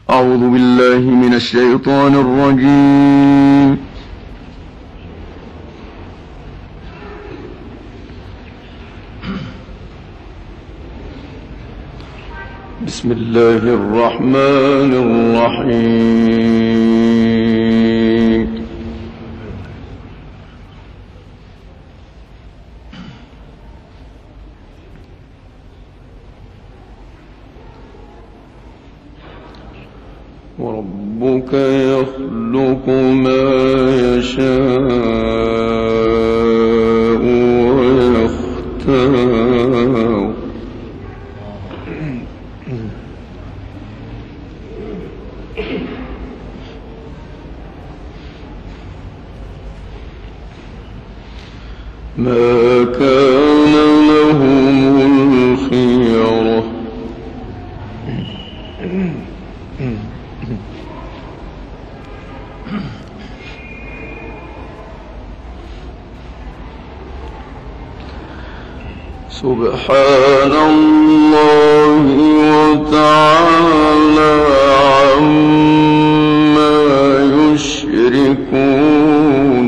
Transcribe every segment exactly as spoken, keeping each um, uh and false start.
أعوذ بالله من الشيطان الرجيم. بسم الله الرحمن الرحيم. وربك يخلق ما يشاء ويختار ما كان لهم الخيرة سبحان الله وتعالى عما يشركون.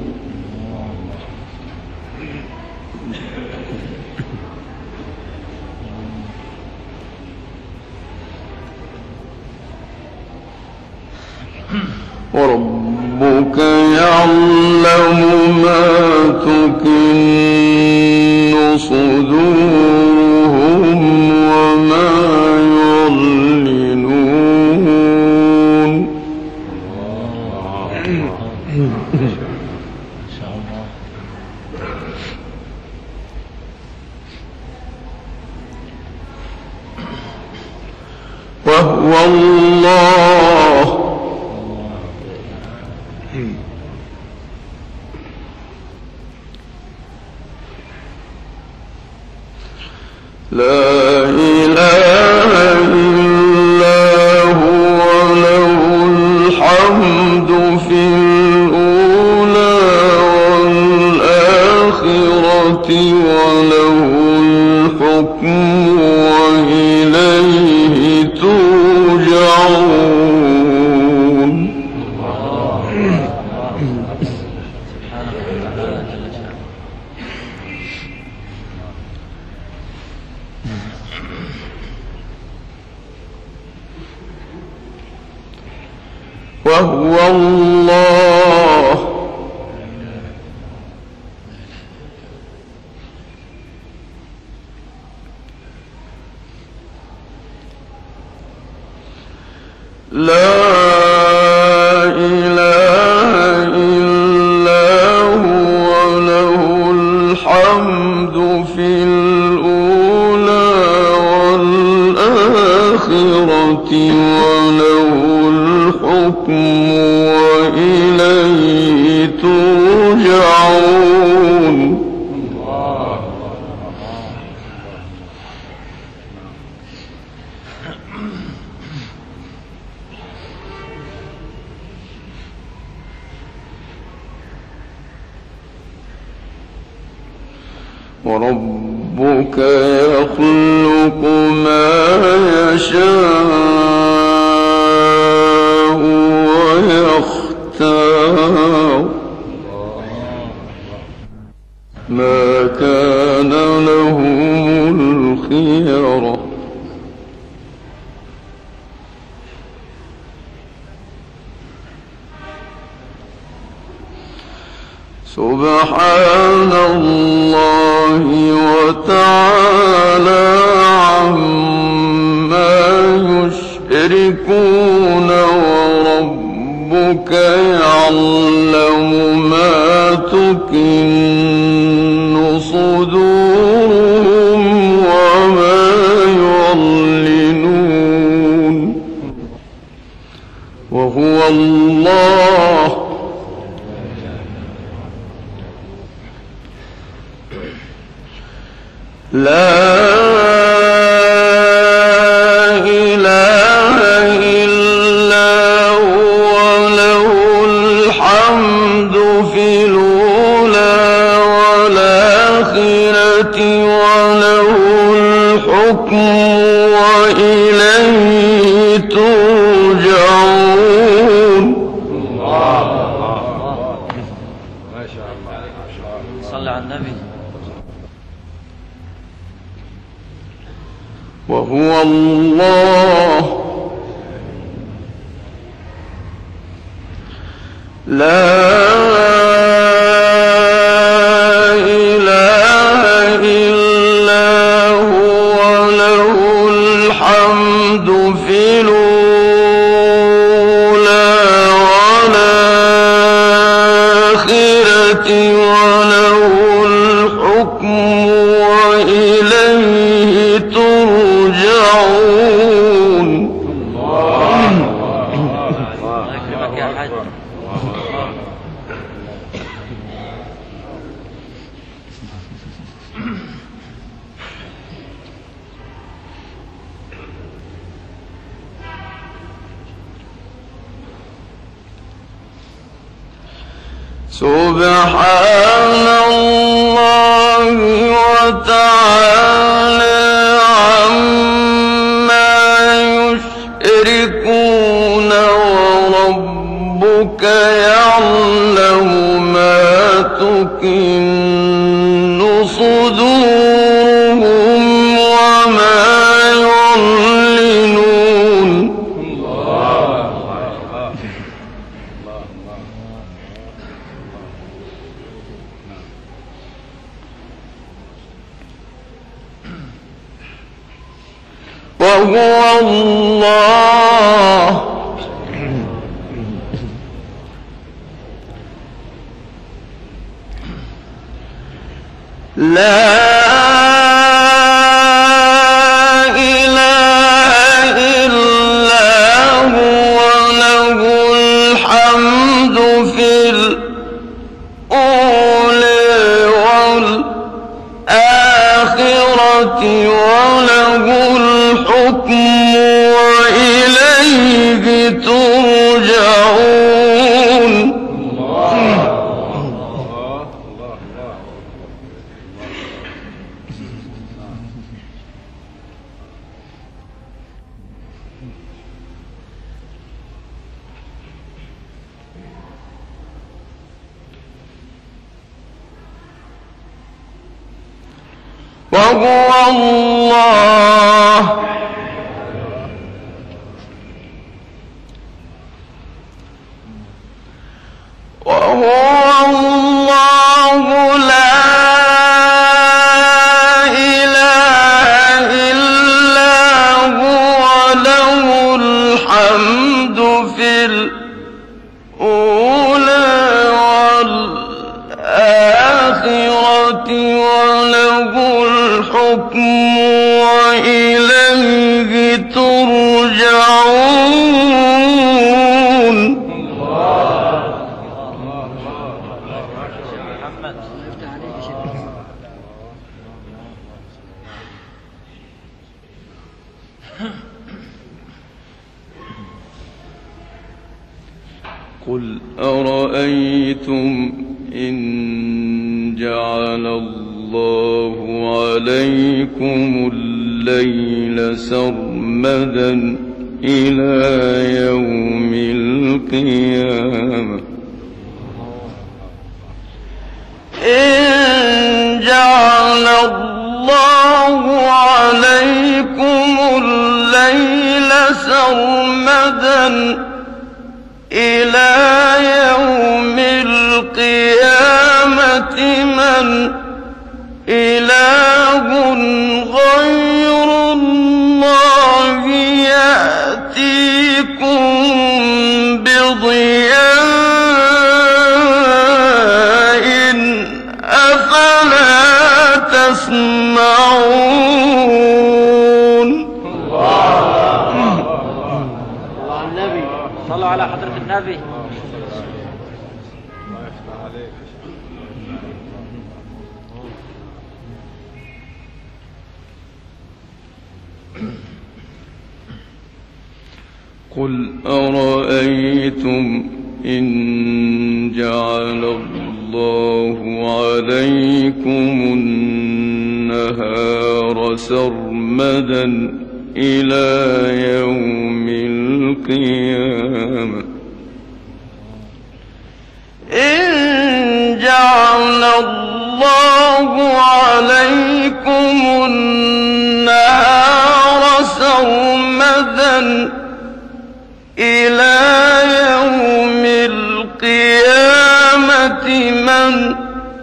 وربك يعلم ما تكن صدورهم وما يعلنون. وهو الله لا إله إلا هو له الحمد في الأولى والآخرة وله الحكم وإليه ترجعون. وهو الله لا إله إلا هو له الحمد في الأولى والآخرة وله الحكم وإليه ترجعون. وربك يخلق ما يشاء ويختار ما كان لهم الخيرة سبحان الله وتعالى عما يشركون. وربك يعلم ما تكن صدورهم وما يعلنون. وهو الله لا وهو الله لا إله إلا هو له الحمد في الأولى والآخرة وله الحكم وإليه ترجعون. سبحان الله وتعالى عما يشركون وربك يعلم ما تكن صدورهم وما يعلنون. وهو الله لا إله إلا هو له الحمد في الأولى والآخرة وله الحكم وإليه ترجعون. وهو الله وهو الله لا إله إلا هو له الحمد في الأولى والآخرة وله الحكم وإليه ترجعون. قل أرأيتم إن جعل الله عليكم الليل سرمدا إلى يوم القيامة إن جعل الله عليكم الليل سرمدا إلى يوم القيامة من إله غير الله يأتيكم بضياء أفلا تسمعون. صلوا على حضرة النبي. قل أرأيتم إن جعل الله عليكم النهار سرمدا إلى يوم القيامة إن جعل الله عليكم النهار إلى يوم القيامة من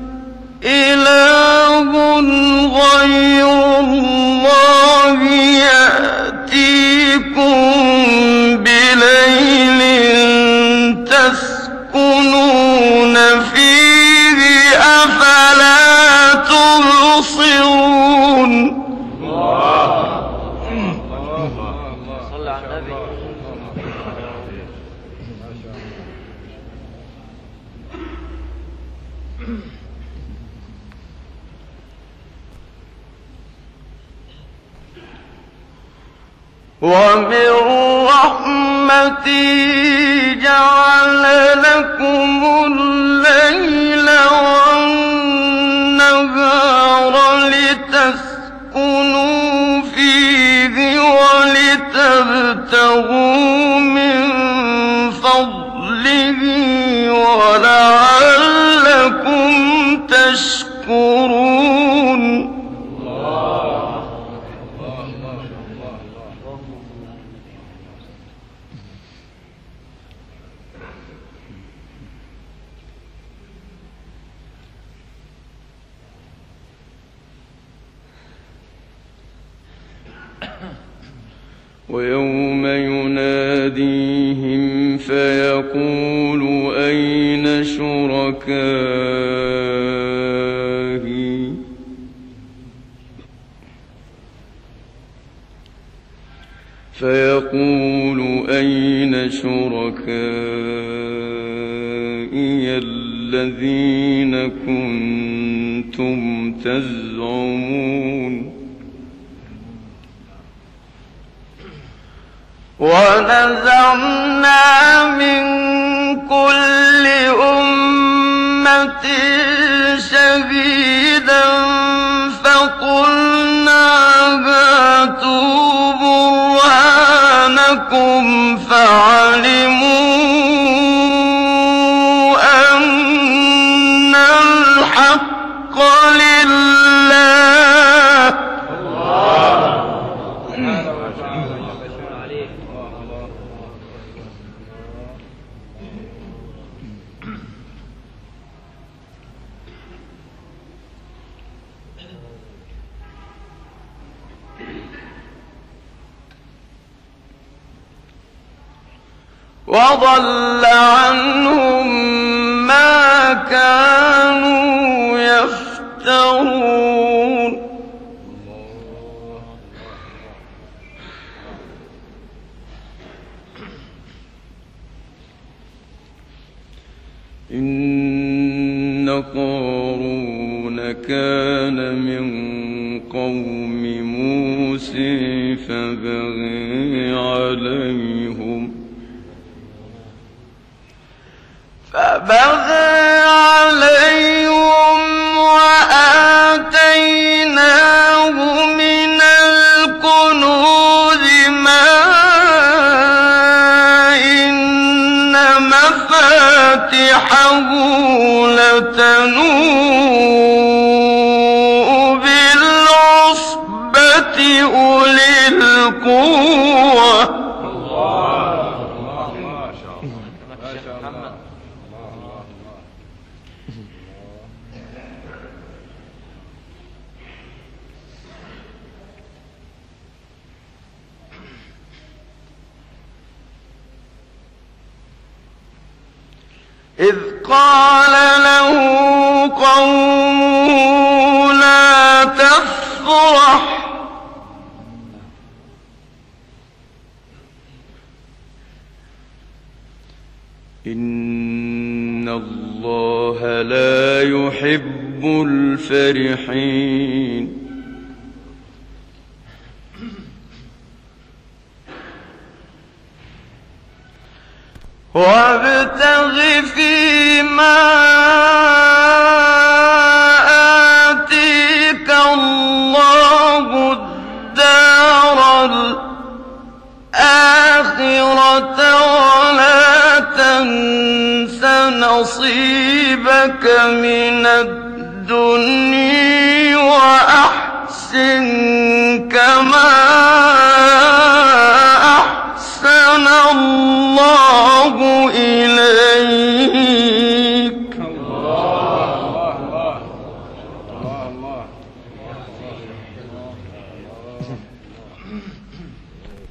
إله غير الله يأتيكم بليل تسكنون فيه أفلا تبصرون. صلى على النبي. ومن رحمته جعل لكم الليل والنهار لتسكنوا فيه ولتبتغوا من فضله ولعلكم تشكرون. ويوم يناديهم فيقول أين شركائي فيقول أين شركائي الذين كنتم تزعمون. ونزعنا من كل أمة شهيدا فقلنا هاتوا برهانكم فعلموا أن الحق لله. وضل عنهم ما كانوا يفترون. إن قارون كان من قوم موسى فبغي عليهم فبغى عليهم وآتيناه من الكنوز ما إن مفاتحه لتنوء بالعصبة أولي القوة. إذ قال له قومه لا تفرح إن الله لا يحب الفرحين. وابتغ فيما آتيك الله الدار الآخرة ولا تنس نصيبك من الدنيا وأحسن كما أحسن الله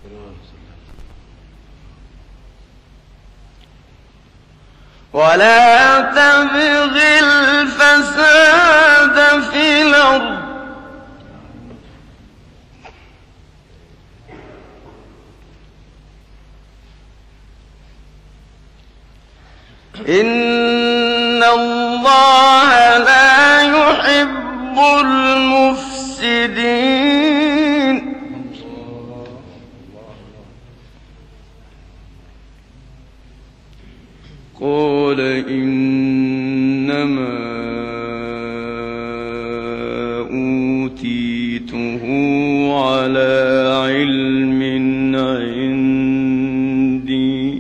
ولا تبغ الفساد في الأرض إن الله لا يحب المفسدين قال إنما أوتيته على علم عندي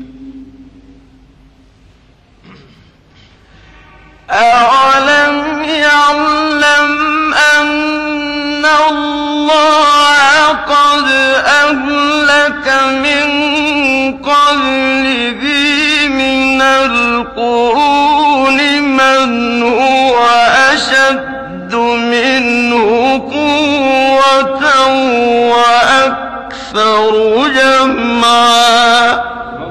أولم يعلم أن الله قد أهلك من قبله من القرون من هو أشد منه قوة وأكثر جمعا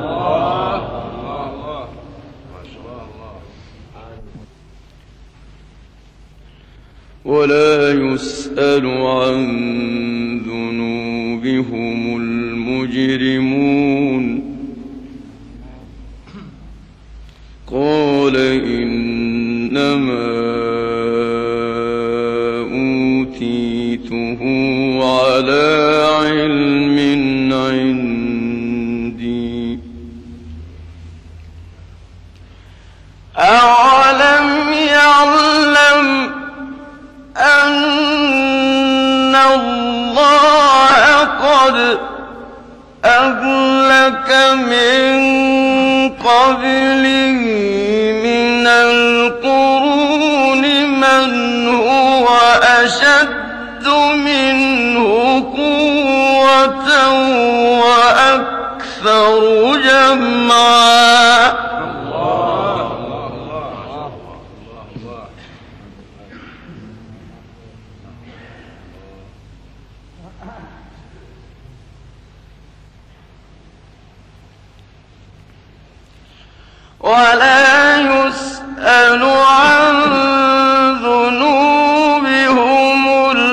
ولا يسأل عن ذنوبهم المجرمون قال إنما أوتيته على علم عندي أولم يعلم أن الله قد أهلك من قبله من القرون من هو أشد منه قوة وأكثر جمعا ولا يسأل عن ذنوبهم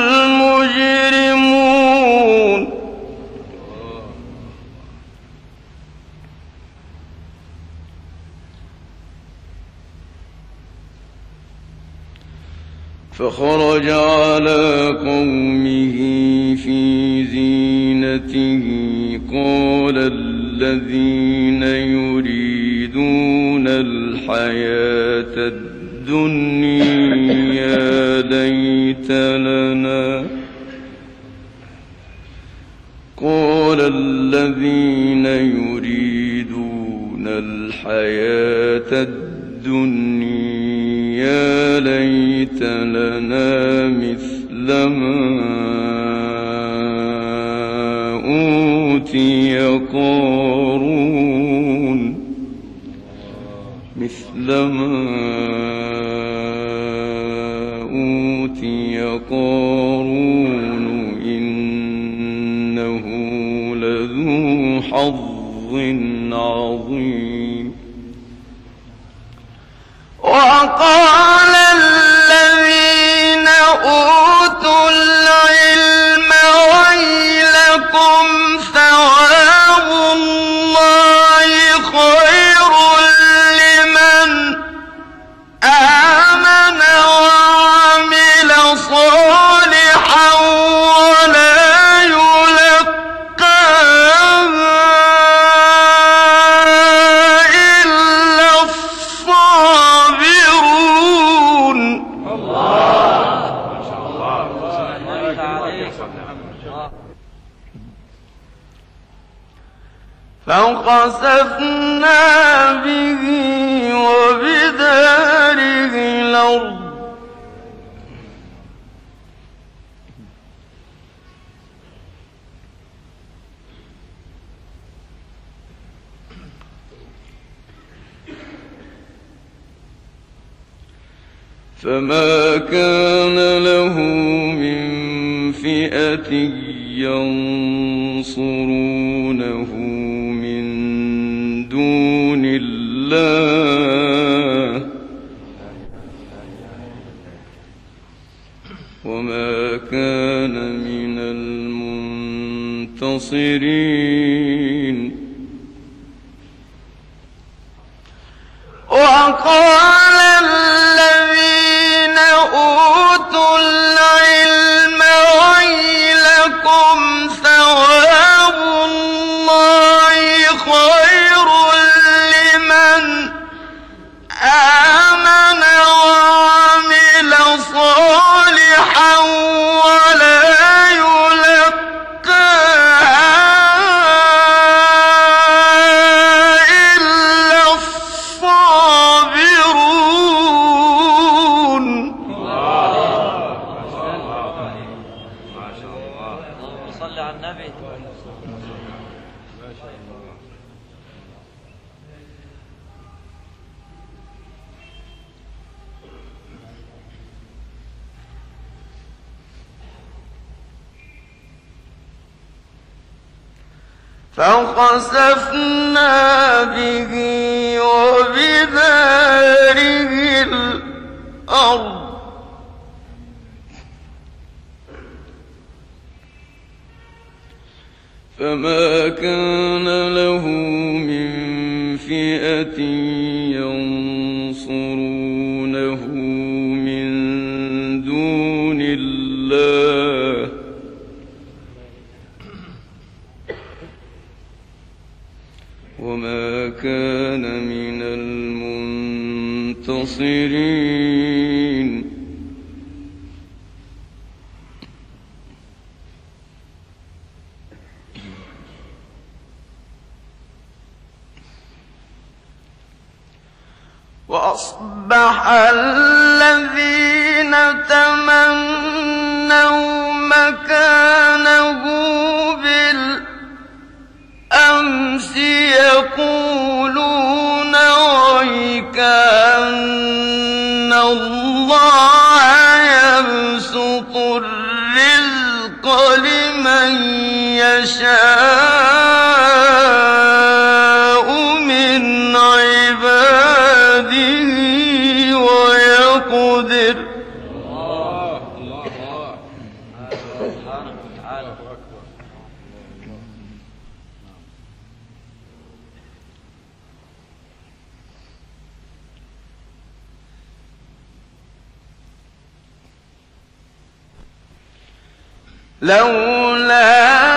المجرمون فخرج على قومه في زينته قال الذين يريدون الحياة الدنيا ليت لنا قال الذين يريدون الحياة الدنيا ليت لنا مثل ما أوتي قارون مثل ما أوتي قارون إنه لذو حظ عظيم وقال الذين أوتوا العلم ويلكم ثواب الله خير لمن آمن وعمل صالحا ولا يلقاها إلا الصابرون فخسفنا به وبداره الأرض فما كان له من فئة ينصرونه من دون الله وما كان من المنتصرين. وقال الذين أوتوا العلم ويلكم ثواب الله خير لمن آمن وعمل صالحا ولا فخسفنا به وبداره الأرض فما كان له من فئة ينصرونه من دون الله وما كان من المنتصرين. وأصبح الذين تمنوا مكانه بالأمس يقولون ويكأن الله يبسط الرزق لمن يشاء من عباده ويقدر. الله الله سبحانه وتعالى. لولا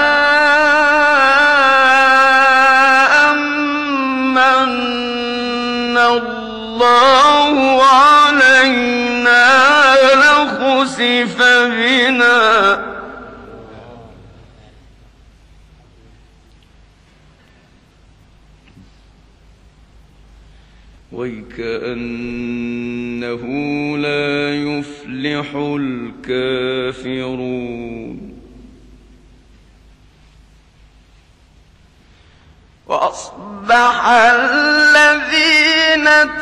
أمن الله علينا لخسف بنا ويكأنه لا يفلح الكافرون. وأصبح الذين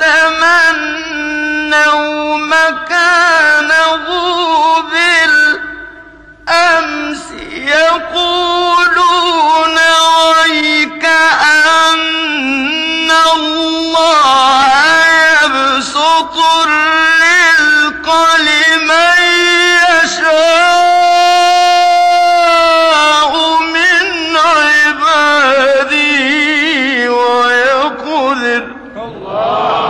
تمنوا مكانه بالأمس يقولون ويكأن الله يبسط الرزق لمن يشاء من عباده ويقدر. الله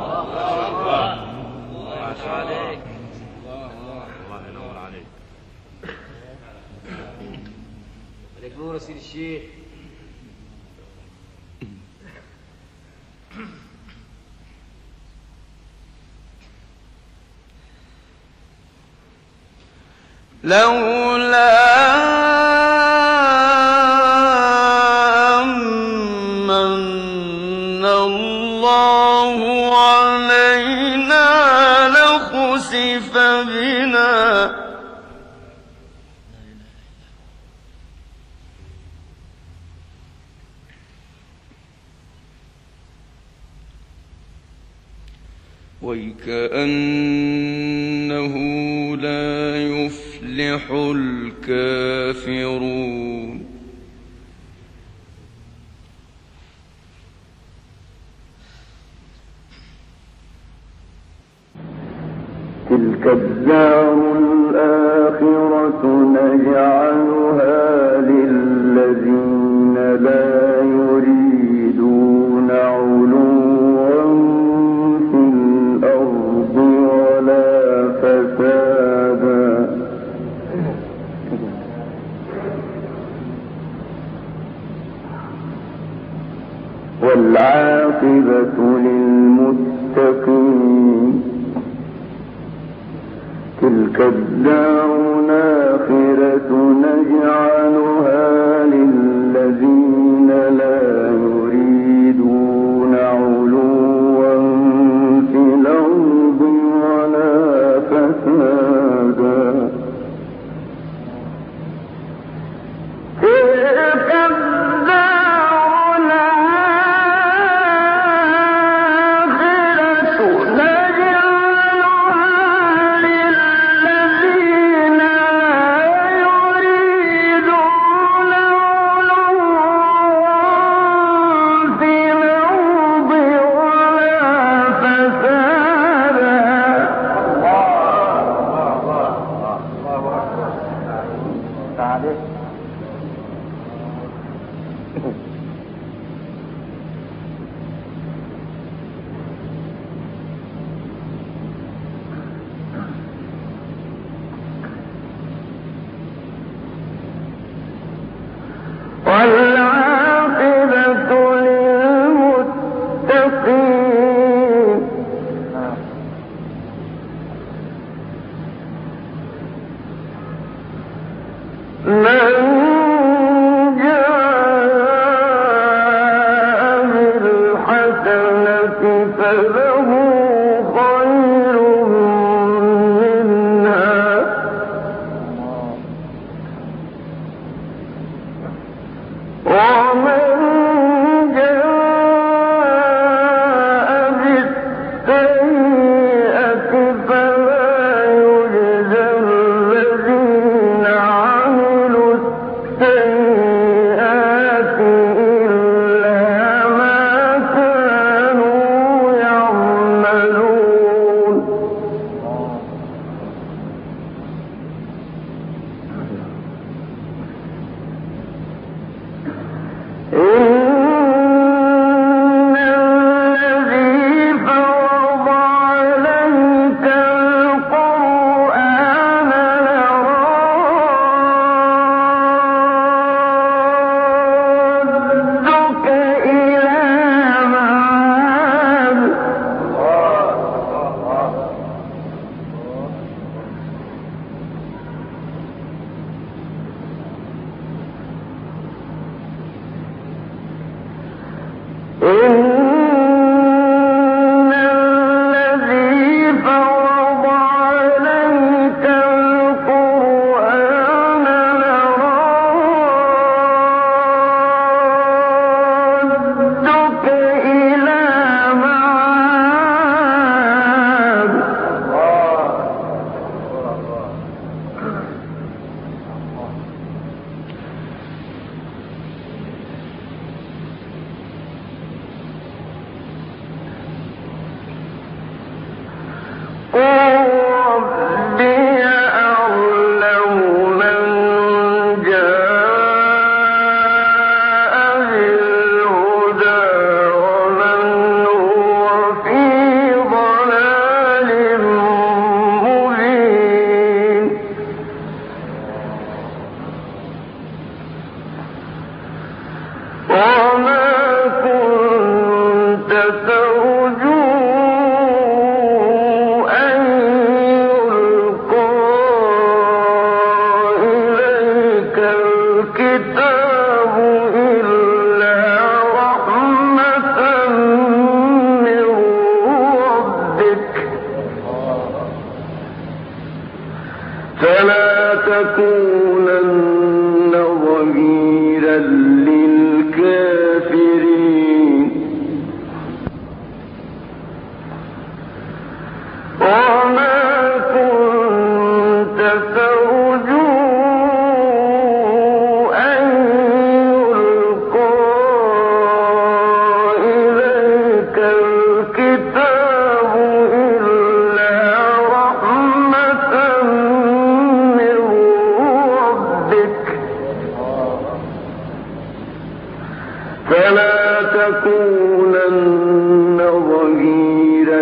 الله عليك. الله ينور عليك. عليك نور يا سيدي الشيخ. لولا أمن الله علينا لخسف بنا ويكأنه لا يفلح يفلح الكافرون. تلك الدار الآخرة نجعلها للذين لا يريدون علوا في الأرض ولا فسادا والعاقبة للمتقين. تلك الدار الآخرة نجعلها للذين لا يريدون علوا في الأرض ولا فسادا. تلك الدار الآخرة نجعلها للذين والعاقبة للمتقين. من جاء بالحسنة فله خير منها ومن جاء بالسيئة فلا يجزى الذين عملوا السيئات إلا ما كانوا يعملون. إن الذي فرض عليك القرآن لرادك إلى معاد. إن الذي فرض عليك القرآن لرادك إلى معاد. فلا تكونن ظهيرا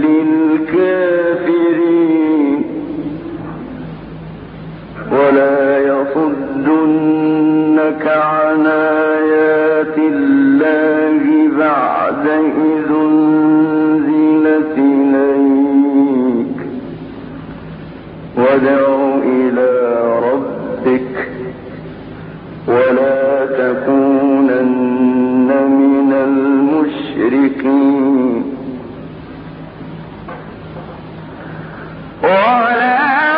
للكافرين ولا يصدنك عن آيات الله بعد إذ أنزلت إليك وادع إلى ربك ولا تكونن من المشركين ولا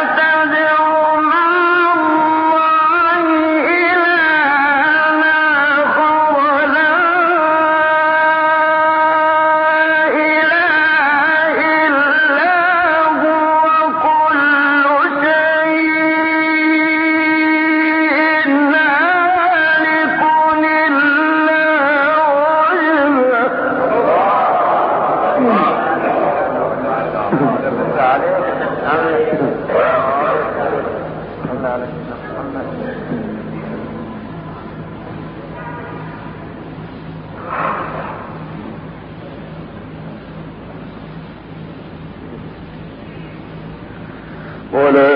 ولا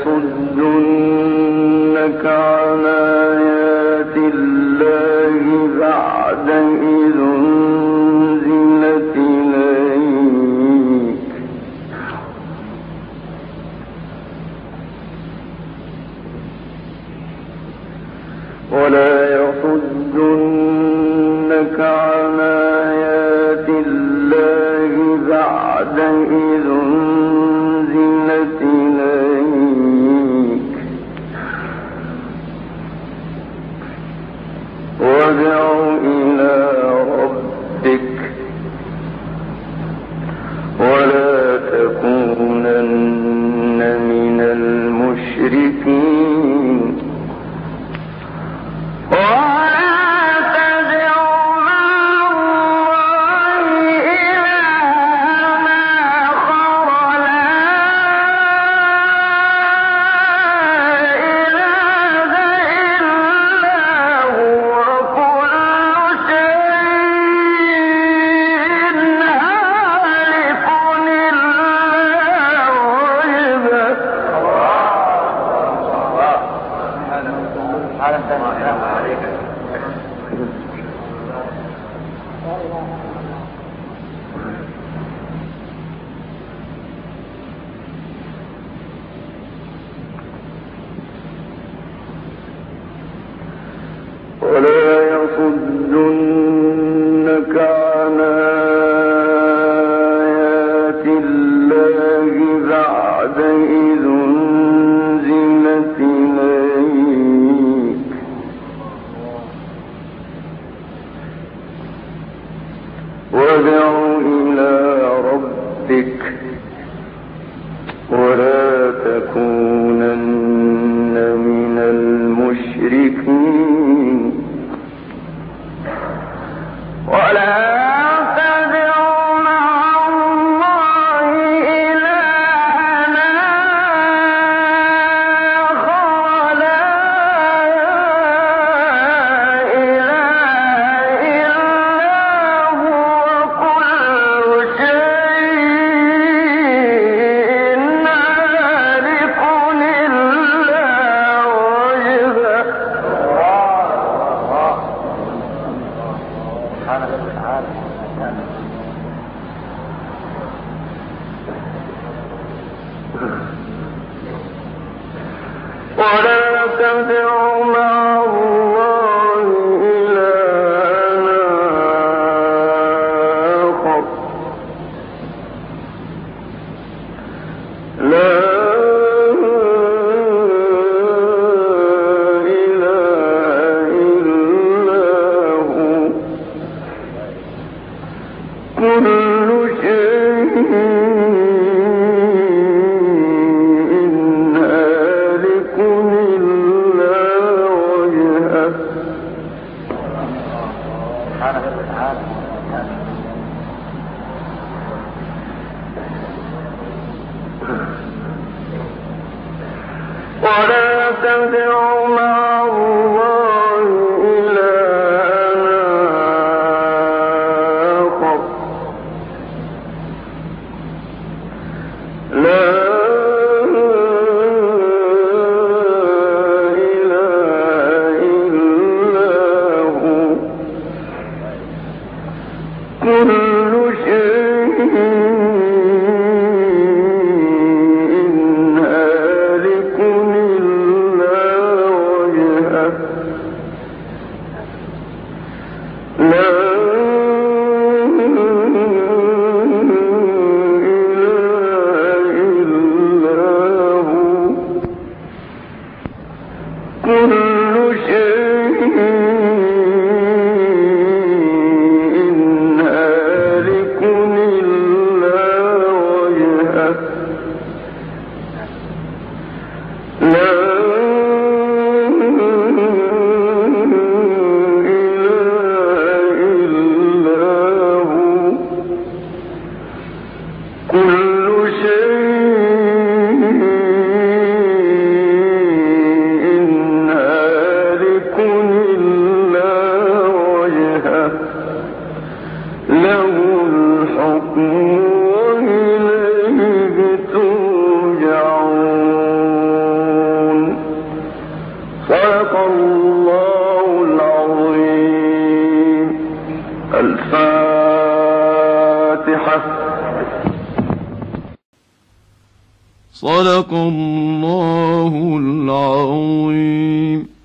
يصدنك عن آيات الله بعد إذ أنزلت إليك ولا يصدنك عن آيات الله بعد إذ أنزلت إليك وادع إلى ربك ولا تكونن من المشركين ولا يصدنك عن آيات الله بعد إذ أنزلت إليك وادع إلى ربك ولا تكونن من المشركين ولا ولا تدع مع الله إلها آخر لا إله إلا هو كل شيء ولا تدع مع الله إلها كل شيء هالك إلا وجهه لا صدق الله العظيم.